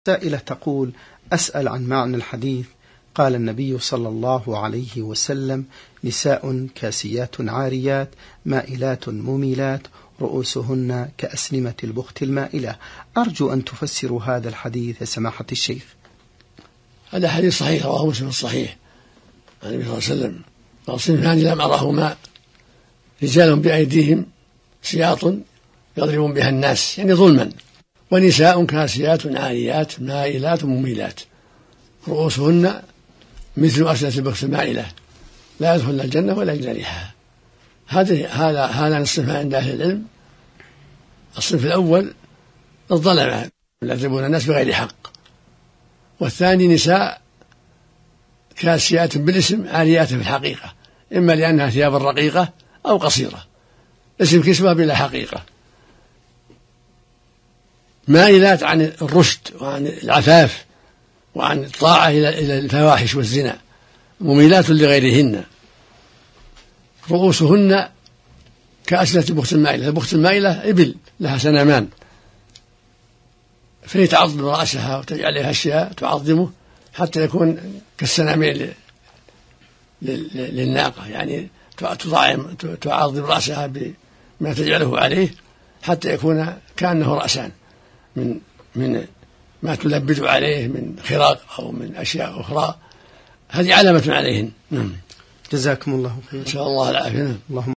سائلة تقول: أسأل عن معنى الحديث قال النبي صلى الله عليه وسلم: نساء كاسيات عاريات مائلات مميلات رؤوسهن كأسنمة البخت المائلة. أرجو أن تفسروا هذا الحديث يا سماحة الشيخ. هذا حديث صحيح رواه مسلم الصحيح عن النبي صلى الله عليه وسلم قال: صنفان لم أرهما، رجال بأيديهم سياط يضربون بها الناس يعني ظلما، ونساء كاسيات عاريات مائلات مميلات رؤوسهن مثل أسنمة البخت المائلة لا يدخلن الجنة ولا يجدن ريحها. هذا الصنف عند أهل العلم. الصنف الأول الظلمة يضربون الناس بغير حق، والثاني نساء كاسيات بالاسم عاريات في الحقيقة، إما لأنها ثياب رقيقة أو قصيرة، اسم كسوة بلا حقيقة، مائلات عن الرشد وعن العفاف وعن الطاعة إلى الفواحش والزنا، مميلات لغيرهن، رؤوسهن كأسنمة البخت المائلة. البخت المائلة إبل لها سنامان، فهي تعظم رأسها وتجعل عليها أشياء تعظمه حتى يكون كالسنامين للناقة، يعني تعظم رأسها بما تجعله عليه حتى يكون كأنه رأسان من ما تلبد عليه من خراق أو من أشياء أخرى. هذه علامة عليهن. جزاكم الله خيرا. إن شاء الله العافية. اللهم